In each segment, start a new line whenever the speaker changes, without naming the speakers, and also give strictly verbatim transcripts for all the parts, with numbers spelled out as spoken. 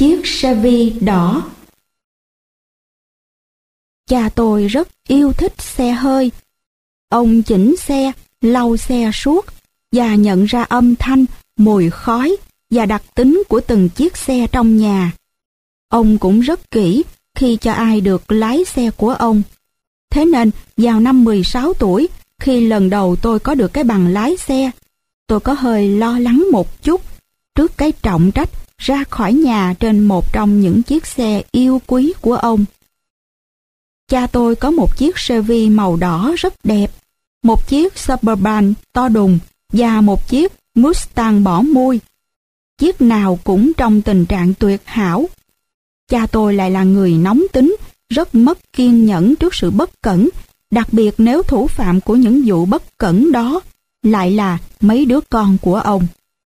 Chiếc Chevy đỏ. Cha tôi rất yêu thích xe hơi. Ông chỉnh xe, lau xe suốt và nhận ra âm thanh, mùi khói và đặc tính của từng chiếc xe trong nhà. Ông cũng rất kỹ khi cho ai được lái xe của ông. Thế nên vào năm mười sáu tuổi, khi lần đầu tôi có được cái bằng lái xe, tôi có hơi lo lắng một chút trước cái trọng trách ra khỏi nhà trên một trong những chiếc xe yêu quý của ông. Cha tôi có một chiếc Chevy màu đỏ rất đẹp, một chiếc Suburban to đùng và một chiếc Mustang bỏ mui. Chiếc nào cũng trong tình trạng tuyệt hảo. Cha tôi lại là người nóng tính, rất mất kiên nhẫn trước sự bất cẩn, đặc biệt nếu thủ phạm của những vụ bất cẩn đó lại là mấy đứa con của ông.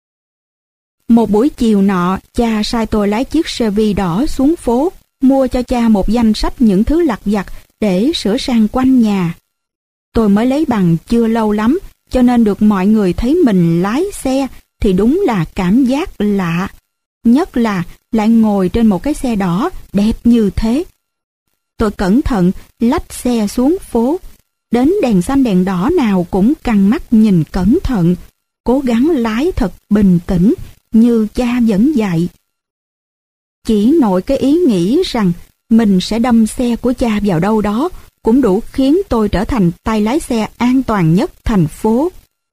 Một buổi chiều nọ, cha sai tôi lái chiếc Chevy đỏ xuống phố, mua cho cha một danh sách những thứ lặt vặt để sửa sang quanh nhà. Tôi mới lấy bằng chưa lâu lắm, cho nên được mọi người thấy mình lái xe thì đúng là cảm giác lạ, nhất là lại ngồi trên một cái xe đỏ đẹp như thế. Tôi cẩn thận lách xe xuống phố, đến đèn xanh đèn đỏ nào cũng căng mắt nhìn cẩn thận, cố gắng lái thật bình tĩnh như cha vẫn dạy. Chỉ nội cái ý nghĩ rằng mình sẽ đâm xe của cha vào đâu đó cũng đủ khiến tôi trở thành tay lái xe an toàn nhất thành phố.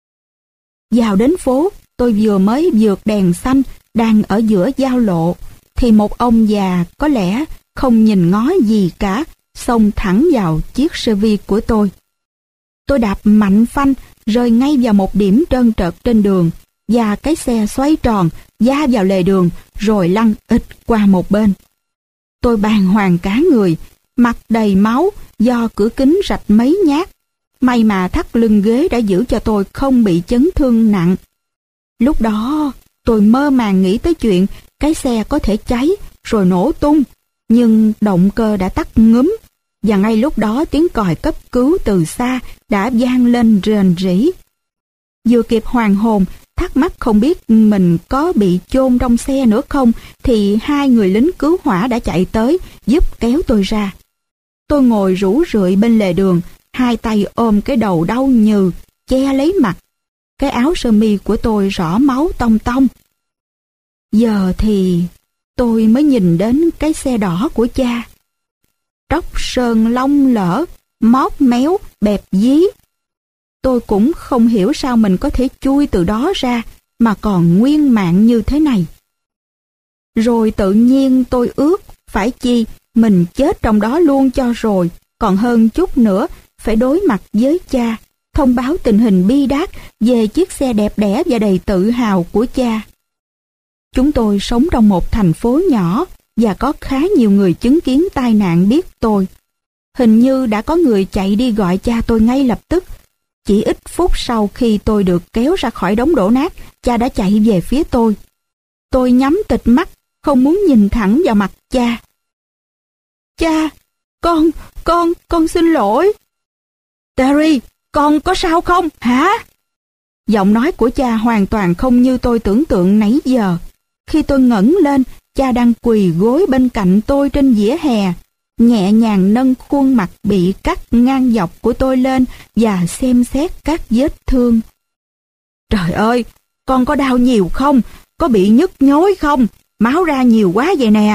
Vào đến phố, tôi vừa mới vượt đèn xanh đang ở giữa giao lộ, thì một ông già có lẽ không nhìn ngó gì cả, xông thẳng vào chiếc Chevy của tôi. Tôi đạp mạnh phanh, rơi ngay vào một điểm trơn trượt trên đường, và cái xe xoay tròn, va vào lề đường, rồi lăn ịch qua một bên. Tôi bàng hoàng cả người, mặt đầy máu do cửa kính rạch mấy nhát. May mà thắt lưng ghế đã giữ cho tôi không bị chấn thương nặng. Lúc đó, tôi mơ màng nghĩ tới chuyện cái xe có thể cháy rồi nổ tung, nhưng động cơ đã tắt ngúm, và ngay lúc đó tiếng còi cấp cứu từ xa đã vang lên rền rĩ. Vừa kịp hoàn hồn, thắc mắc không biết mình có bị chôn trong xe nữa không, thì hai người lính cứu hỏa đã chạy tới giúp kéo tôi ra. Tôi ngồi rũ rượi bên lề đường, hai tay ôm cái đầu đau nhừ, che lấy mặt. Cái áo sơ mi của tôi rỏ máu tông tông. Giờ thì tôi mới nhìn đến cái xe đỏ của cha. Tróc sơn lông lỡ, móp méo, bẹp dí. Tôi cũng không hiểu sao mình có thể chui từ đó ra mà còn nguyên mạng như thế này. Rồi tự nhiên tôi ước phải chi mình chết trong đó luôn cho rồi, còn hơn chút nữa phải đối mặt với cha, thông báo tình hình bi đát về chiếc xe đẹp đẽ và đầy tự hào của cha. Chúng tôi sống trong một thành phố nhỏ và có khá nhiều người chứng kiến tai nạn biết tôi. Hình như đã có người chạy đi gọi cha tôi ngay lập tức. Chỉ ít phút sau khi tôi được kéo ra khỏi đống đổ nát, cha đã chạy về phía tôi. Tôi nhắm tịt mắt, không muốn nhìn thẳng vào mặt cha. Cha, con, con, con xin lỗi. Terry, con có sao không, hả? Giọng nói của cha hoàn toàn không như tôi tưởng tượng nãy giờ. Khi tôi ngẩng lên, cha đang quỳ gối bên cạnh tôi trên vỉa hè, nhẹ nhàng nâng khuôn mặt bị cắt ngang dọc của tôi lên và xem xét các vết thương. Trời ơi, con có đau nhiều không? Có bị nhức nhối không? Máu ra nhiều quá vậy nè.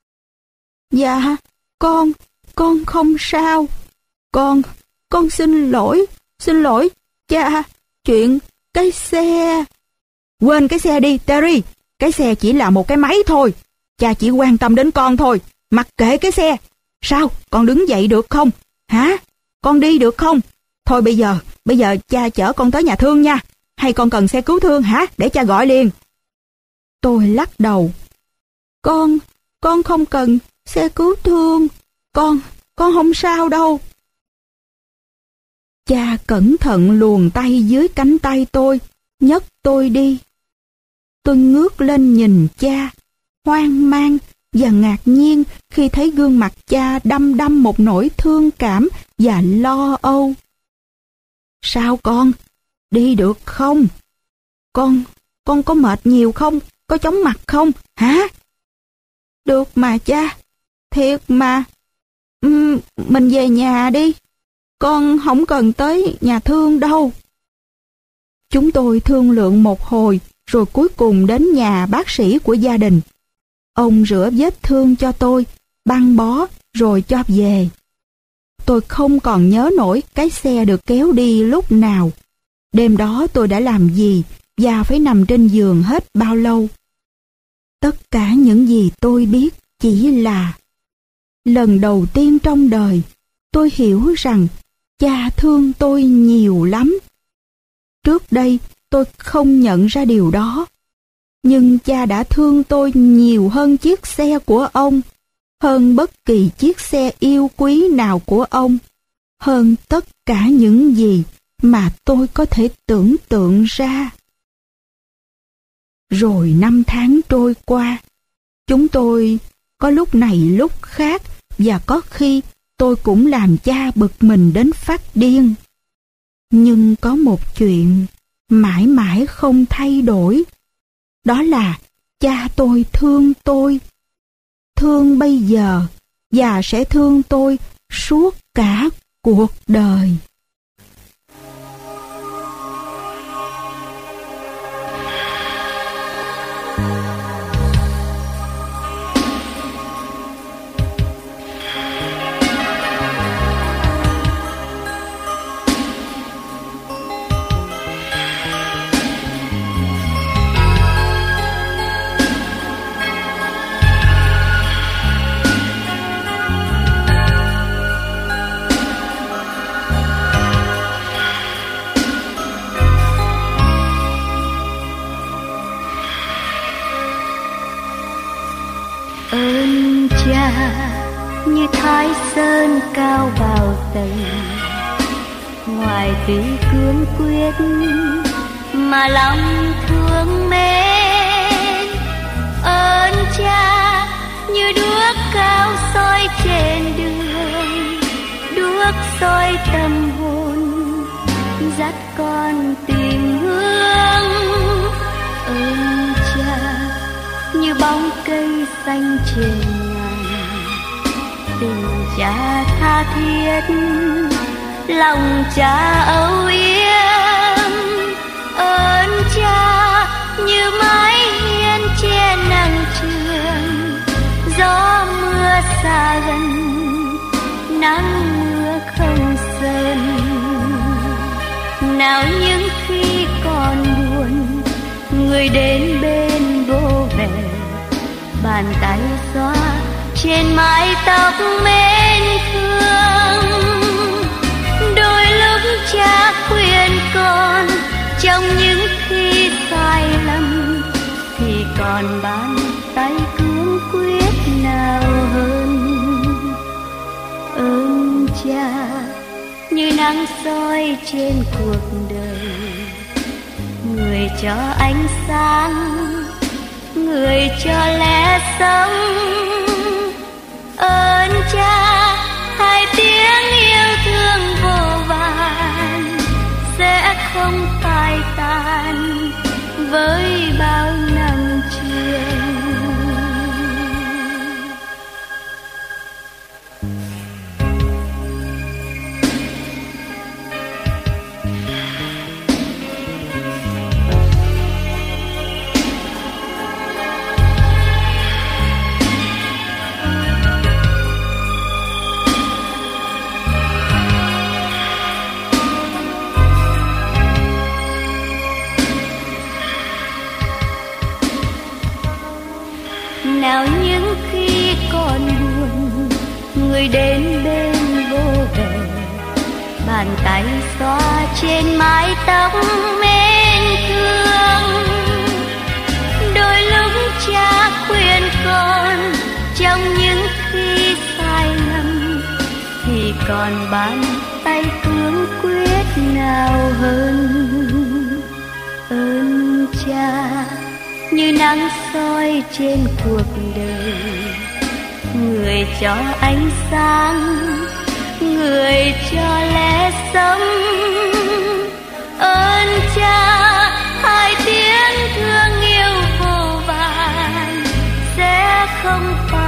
Dạ, con, con không sao. Con, con xin lỗi, xin lỗi, cha, chuyện cái xe. Quên cái xe đi, Terry, cái xe chỉ là một cái máy thôi. Cha chỉ quan tâm đến con thôi, mặc kệ cái xe. Sao, con đứng dậy được không? Hả? Con đi được không? Thôi bây giờ, bây giờ cha chở con tới nhà thương nha. Hay con cần xe cứu thương hả? Để cha gọi liền. Tôi lắc đầu. Con, con không cần xe cứu thương. Con, con không sao đâu. Cha cẩn thận luồn tay dưới cánh tay tôi, nhấc tôi đi. Tôi ngước lên nhìn cha, hoang mang và ngạc nhiên khi thấy gương mặt cha đăm đăm một nỗi thương cảm và lo âu. Sao con? Đi được không? Con, con có mệt nhiều không? Có chóng mặt không? Hả? Được mà cha, thiệt mà. Uhm, mình về nhà đi, con không cần tới nhà thương đâu. Chúng tôi thương lượng một hồi, rồi cuối cùng đến nhà bác sĩ của gia đình. Ông rửa vết thương cho tôi, băng bó, rồi cho về. Tôi không còn nhớ nổi cái xe được kéo đi lúc nào. Đêm đó tôi đã làm gì và phải nằm trên giường hết bao lâu. Tất cả những gì tôi biết chỉ là lần đầu tiên trong đời tôi hiểu rằng cha thương tôi nhiều lắm. Trước đây tôi không nhận ra điều đó. Nhưng cha đã thương tôi nhiều hơn chiếc xe của ông, hơn bất kỳ chiếc xe yêu quý nào của ông, hơn tất cả những gì mà tôi có thể tưởng tượng ra. Rồi năm tháng trôi qua, chúng tôi có lúc này lúc khác, và có khi tôi cũng làm cha bực mình đến phát điên. Nhưng có một chuyện mãi mãi không thay đổi. Đó là cha tôi thương tôi. Thương bây giờ và sẽ thương tôi suốt cả cuộc đời.
Như Thái Sơn cao bao tầng, ngoài tuy cương quyết mà lòng thương mến. Ơn cha như đuốc cao soi trên đường, đuốc soi tâm hồn, dắt con tìm hướng. Ơn cha như bóng cây xanh trên tình cha tha thiết, lòng cha âu yếm. Ơn cha như mái hiên che nắng trường, gió mưa xa gần, nắng mưa không sơn. Nào những khi còn buồn, người đến bên vô về, bàn tay xóa trên mái tóc mến thương. Đôi lúc cha khuyên con, trong những khi sai lầm, thì còn bàn tay cương quyết nào hơn. Ơn cha như nắng soi trên cuộc đời, người cho ánh sáng, người cho lẽ sống. Ơn cha hai tiếng yêu thương vô vàn sẽ không phai tàn với bao năm trường. Nào những khi còn buồn, người đến bên vô về, bàn tay xoa trên mái tóc mến thương. Đôi lúc cha khuyên con, trong những khi sai lầm, thì còn bàn tay cương quyết nào hơn. Ơn cha như nắng soi trên cuộc đời, người cho ánh sáng, người cho lẽ sống. Ơn cha hai tiếng thương yêu vô vàn sẽ không phải